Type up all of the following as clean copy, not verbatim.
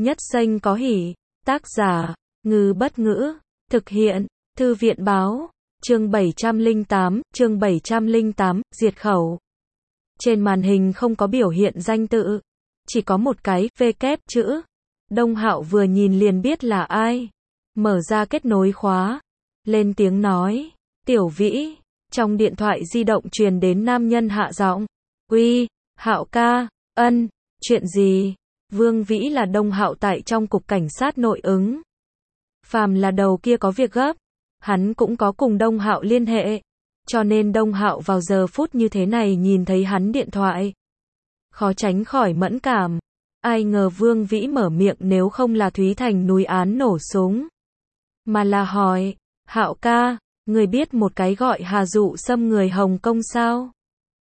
nhất xanh có hỉ. Tác giả, Ngư Bất Ngữ. Thực hiện, Thư viện Báo. Chương 708, diệt khẩu. Trên màn hình không có biểu hiện danh tự, chỉ có một cái V kép chữ. Đông Hạo vừa nhìn liền biết là ai. Mở ra kết nối khóa, lên tiếng nói, "Tiểu Vĩ." Trong điện thoại di động truyền đến nam nhân hạ giọng, "Uy, Hạo ca." "Ân, chuyện gì?" Vương Vĩ là Đông Hạo tại trong cục cảnh sát nội ứng. Phàm là đầu kia có việc gấp, hắn cũng có cùng Đông Hạo liên hệ, cho nên Đông Hạo vào giờ phút như thế này nhìn thấy hắn điện thoại, khó tránh khỏi mẫn cảm. Ai ngờ Vương Vĩ mở miệng nếu không là Thúy Thành núi án nổ súng, mà là hỏi, "Hạo ca, người biết một cái gọi Hà Dụ Sâm người Hồng Kông sao?"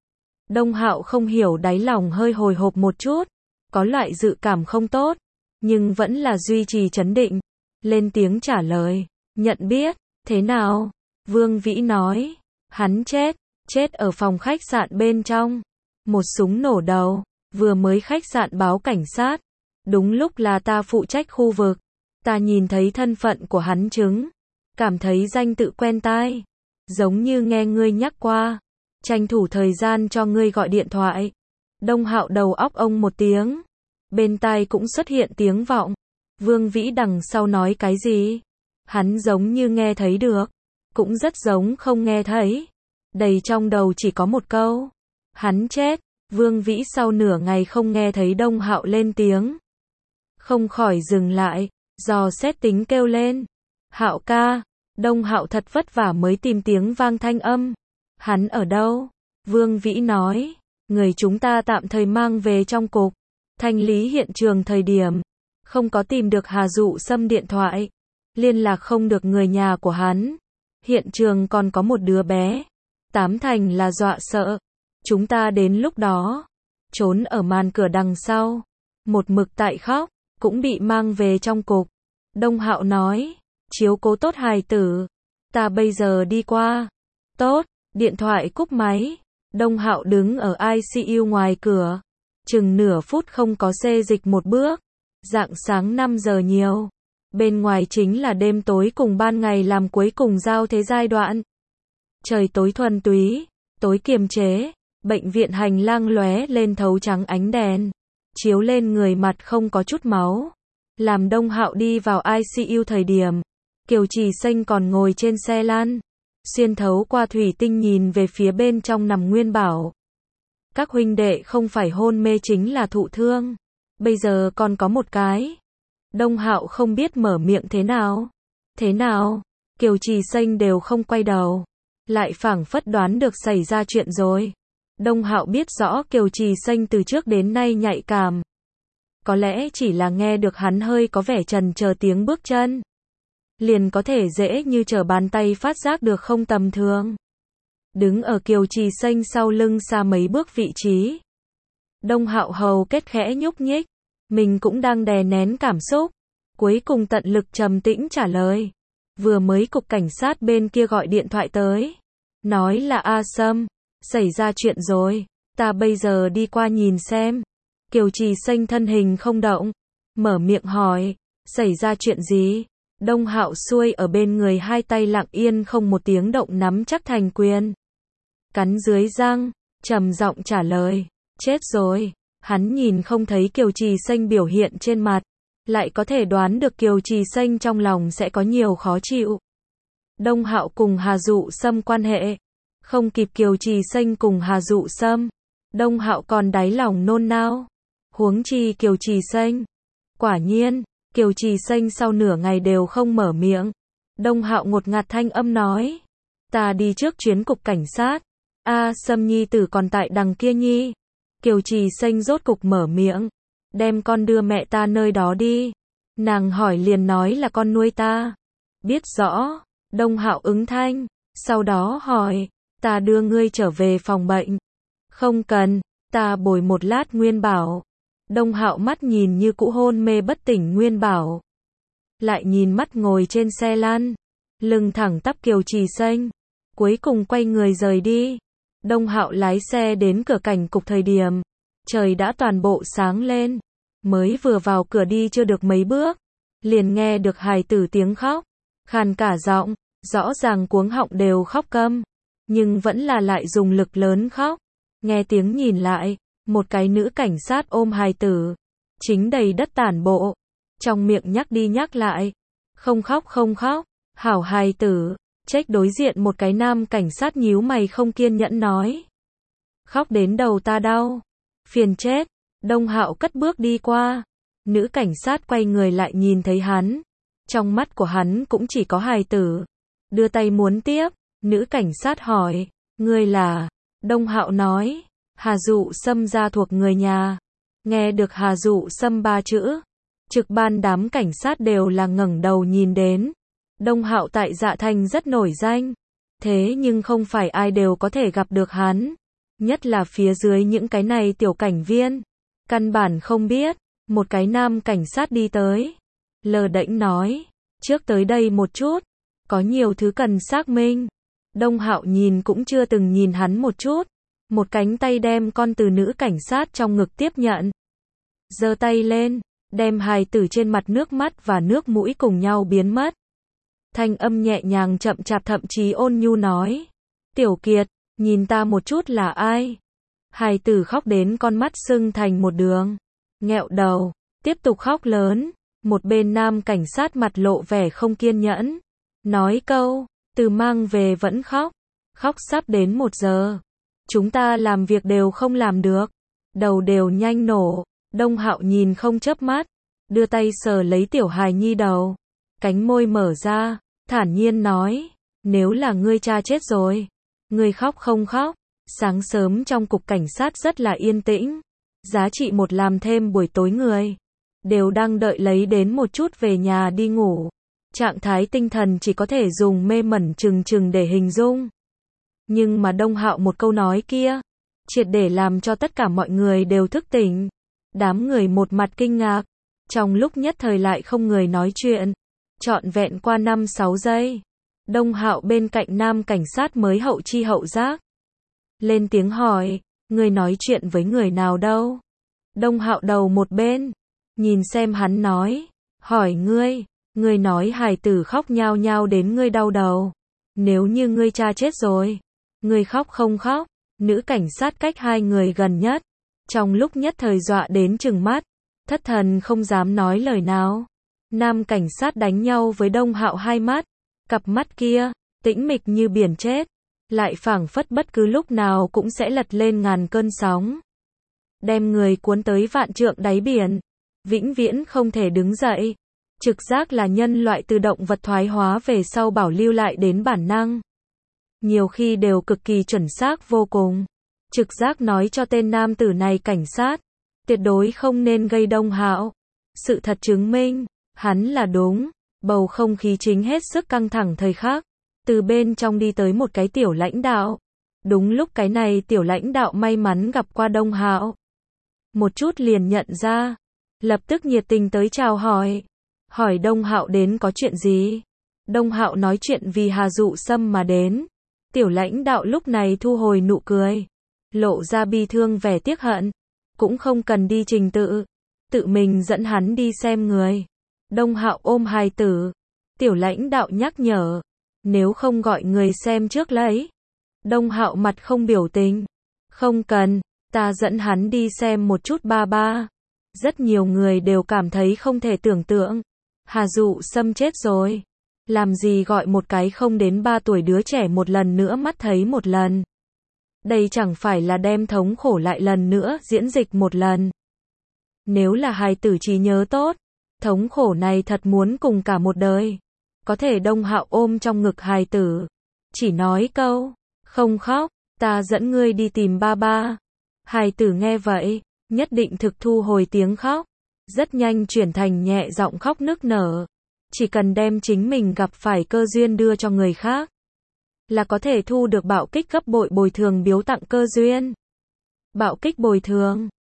Đông Hạo không hiểu, đáy lòng hơi hồi hộp một chút, có loại dự cảm không tốt, nhưng vẫn là duy trì trấn định, lên tiếng trả lời, "Nhận biết." "Thế nào?" Vương Vĩ nói, "Hắn chết ở phòng khách sạn bên trong. Một súng nổ đầu, vừa mới khách sạn báo cảnh sát. Đúng lúc là ta phụ trách khu vực. Ta nhìn thấy thân phận của hắn chứng, cảm thấy danh tự quen tai, giống như nghe ngươi nhắc qua, tranh thủ thời gian cho ngươi gọi điện thoại." Đông Hạo đầu óc ông một tiếng, bên tai cũng xuất hiện tiếng vọng. Vương Vĩ đằng sau nói cái gì? Hắn giống như nghe thấy được, cũng rất giống không nghe thấy. Đầy trong đầu chỉ có một câu, hắn chết. Vương Vĩ sau nửa ngày không nghe thấy Đông Hạo lên tiếng, không khỏi dừng lại, dò xét tính kêu lên, "Hạo ca." Đông Hạo thật vất vả mới tìm tiếng vang thanh âm, "Hắn ở đâu?" Vương Vĩ nói, "Người chúng ta tạm thời mang về trong cục, thanh lý hiện trường thời điểm, không có tìm được Hà Dụ Sâm điện thoại, liên lạc không được người nhà của hắn. Hiện trường còn có một đứa bé, tám thành là dọa sợ. Chúng ta đến lúc đó, trốn ở màn cửa đằng sau, một mực tại khóc, cũng bị mang về trong cục." Đông Hạo nói, "Chiếu cố tốt hài tử, ta bây giờ đi qua." "Tốt." Điện thoại cúp máy. Đông Hạo đứng ở ICU ngoài cửa, chừng nửa phút không có xê dịch một bước. Rạng sáng 5 giờ nhiều, bên ngoài chính là đêm tối cùng ban ngày làm cuối cùng giao thế giai đoạn. Trời tối thuần túy, tối kiềm chế, bệnh viện hành lang lóe lên thấu trắng ánh đèn, chiếu lên người mặt không có chút máu. Làm Đông Hạo đi vào ICU thời điểm, Kiều Trì Xanh còn ngồi trên xe lăn, xuyên thấu qua thủy tinh nhìn về phía bên trong nằm Nguyên Bảo. Các huynh đệ không phải hôn mê chính là thụ thương, bây giờ còn có một cái. Đông Hạo không biết mở miệng thế nào. "Thế nào?" Kiều Trì Xanh đều không quay đầu, lại phảng phất đoán được xảy ra chuyện rồi. Đông Hạo biết rõ Kiều Trì Xanh từ trước đến nay nhạy cảm, có lẽ chỉ là nghe được hắn hơi có vẻ chần chờ tiếng bước chân, liền có thể dễ như trở bàn tay phát giác được không tầm thường. Đứng ở Kiều Trì Xanh sau lưng xa mấy bước vị trí, Đông Hạo hầu kết khẽ nhúc nhích, mình cũng đang đè nén cảm xúc, cuối cùng tận lực trầm tĩnh trả lời, "Vừa mới cục cảnh sát bên kia gọi điện thoại tới, nói là A Sâm, xảy ra chuyện rồi, ta bây giờ đi qua nhìn xem." Kiều Trì Xanh thân hình không động, mở miệng hỏi, "Xảy ra chuyện gì?" Đông Hạo xuôi ở bên người, hai tay lặng yên không một tiếng động nắm chắc thành quyền, cắn dưới răng, trầm giọng trả lời, "Chết rồi." Hắn nhìn không thấy Kiều Trì Xanh biểu hiện trên mặt, lại có thể đoán được Kiều Trì Xanh trong lòng sẽ có nhiều khó chịu. Đông Hạo cùng Hà Dụ Sâm quan hệ, không kịp Kiều Trì Xanh cùng Hà Dụ Sâm, Đông Hạo còn đáy lòng nôn nao, huống chi Kiều Trì Xanh. Quả nhiên, Kiều Trì Xanh sau nửa ngày đều không mở miệng. Đông Hạo ngột ngạt thanh âm nói, "Ta đi trước chuyến cục cảnh sát. A Sâm nhi tử còn tại đằng kia nhi." Kiều Trì Xanh rốt cục mở miệng, "Đem con đưa mẹ ta nơi đó đi." Nàng hỏi liền nói là con nuôi ta. "Biết rõ." Đông Hạo ứng thanh, sau đó hỏi, "Ta đưa ngươi trở về phòng bệnh." "Không cần, ta bồi một lát Nguyên Bảo." Đông Hạo mắt nhìn như cũ hôn mê bất tỉnh Nguyên Bảo, lại nhìn mắt ngồi trên xe lăn, lưng thẳng tắp Kiều Trì Xanh, cuối cùng quay người rời đi. Đông Hạo lái xe đến cửa cảnh cục thời điểm, trời đã toàn bộ sáng lên. Mới vừa vào cửa đi chưa được mấy bước, liền nghe được hài tử tiếng khóc, khàn cả giọng, rõ ràng cuống họng đều khóc câm, nhưng vẫn là lại dùng lực lớn khóc. Nghe tiếng nhìn lại, một cái nữ cảnh sát ôm hài tử, chính đầy đất tản bộ, trong miệng nhắc đi nhắc lại, không khóc không khóc, hảo hài tử. Trách đối diện một cái nam cảnh sát nhíu mày không kiên nhẫn nói. Khóc đến đầu ta đau, phiền chết. Đông Hạo cất bước đi qua, nữ cảnh sát quay người lại nhìn thấy hắn, trong mắt của hắn cũng chỉ có hài tử, đưa tay muốn tiếp, nữ cảnh sát hỏi, ngươi là? Đông Hạo nói, Hà Dụ Sâm gia thuộc người nhà. Nghe được Hà Dụ Sâm ba chữ, trực ban đám cảnh sát đều là ngẩng đầu nhìn đến. Đông Hạo tại Dạ Thành rất nổi danh, thế nhưng không phải ai đều có thể gặp được hắn, nhất là phía dưới những cái này tiểu cảnh viên, căn bản không biết. Một cái nam cảnh sát đi tới, lờ đễnh nói, trước tới đây một chút, có nhiều thứ cần xác minh. Đông Hạo nhìn cũng chưa từng nhìn hắn một chút, một cánh tay đem con từ nữ cảnh sát trong ngực tiếp nhận, giơ tay lên, đem hài tử trên mặt nước mắt và nước mũi cùng nhau biến mất. Thanh âm nhẹ nhàng chậm chạp thậm chí ôn nhu nói, Tiểu Kiệt, nhìn ta một chút là ai? Hài tử khóc đến con mắt sưng thành một đường, nghẹo đầu, tiếp tục khóc lớn. Một bên nam cảnh sát mặt lộ vẻ không kiên nhẫn, nói câu, từ mang về vẫn khóc, khóc sắp đến 1 giờ. Chúng ta làm việc đều không làm được, đầu đều nhanh nổ. Đông Hạo nhìn không chớp mắt, đưa tay sờ lấy tiểu hài nhi đầu, cánh môi mở ra, thản nhiên nói, nếu là ngươi cha chết rồi, ngươi khóc không khóc? Sáng sớm trong cục cảnh sát rất là yên tĩnh, giá trị một làm thêm buổi tối người đều đang đợi lấy đến một chút về nhà đi ngủ. Trạng thái tinh thần chỉ có thể dùng mê mẩn trừng trừng để hình dung. Nhưng mà Đông Hạo một câu nói kia, triệt để làm cho tất cả mọi người đều thức tỉnh. Đám người một mặt kinh ngạc, trong lúc nhất thời lại không người nói chuyện. Trọn vẹn qua 5-6 giây, Đông Hạo bên cạnh nam cảnh sát mới hậu chi hậu giác lên tiếng hỏi, người nói chuyện với người nào đâu? Đông Hạo đầu một bên, nhìn xem hắn nói, hỏi ngươi nói hài tử khóc nhao nhao đến ngươi đau đầu. Nếu như ngươi cha chết rồi, ngươi khóc không khóc? Nữ cảnh sát cách hai người gần nhất, trong lúc nhất thời dọa đến trừng mắt, thất thần không dám nói lời nào. Nam cảnh sát đánh nhau với Đông Hạo hai mắt, cặp mắt kia, tĩnh mịch như biển chết, lại phảng phất bất cứ lúc nào cũng sẽ lật lên ngàn cơn sóng, đem người cuốn tới vạn trượng đáy biển, vĩnh viễn không thể đứng dậy. Trực giác là nhân loại từ động vật thoái hóa về sau bảo lưu lại đến bản năng, nhiều khi đều cực kỳ chuẩn xác vô cùng. Trực giác nói cho tên nam tử này cảnh sát, tuyệt đối không nên gây Đông Hạo. Sự thật chứng minh, hắn là đúng. Bầu không khí chính hết sức căng thẳng thời khắc, từ bên trong đi tới một cái tiểu lãnh đạo. Đúng lúc cái này tiểu lãnh đạo may mắn gặp qua Đông Hạo, một chút liền nhận ra, lập tức nhiệt tình tới chào hỏi Đông Hạo đến có chuyện gì. Đông Hạo nói chuyện vì Hà Dụ Sâm mà đến. Tiểu lãnh đạo lúc này thu hồi nụ cười, lộ ra bi thương vẻ tiếc hận, cũng không cần đi trình tự, tự mình dẫn hắn đi xem người. Đông Hạo ôm hài tử, tiểu lãnh đạo nhắc nhở, nếu không gọi người xem trước lấy. Đông Hạo mặt không biểu tình, không cần, ta dẫn hắn đi xem một chút ba ba. Rất nhiều người đều cảm thấy không thể tưởng tượng, Hà Dụ Sâm chết rồi, làm gì gọi một cái không đến 3 tuổi đứa trẻ một lần nữa mắt thấy một lần. Đây chẳng phải là đem thống khổ lại lần nữa diễn dịch một lần. Nếu là hài tử trí nhớ tốt, thống khổ này thật muốn cùng cả một đời. Có thể Đông Hạo ôm trong ngực hài tử, chỉ nói câu, không khóc, ta dẫn ngươi đi tìm ba ba. Hài tử nghe vậy, nhất định thực thu hồi tiếng khóc, rất nhanh chuyển thành nhẹ giọng khóc nức nở. Chỉ cần đem chính mình gặp phải cơ duyên đưa cho người khác, là có thể thu được bạo kích gấp bội bồi thường biếu tặng cơ duyên. Bạo kích bồi thường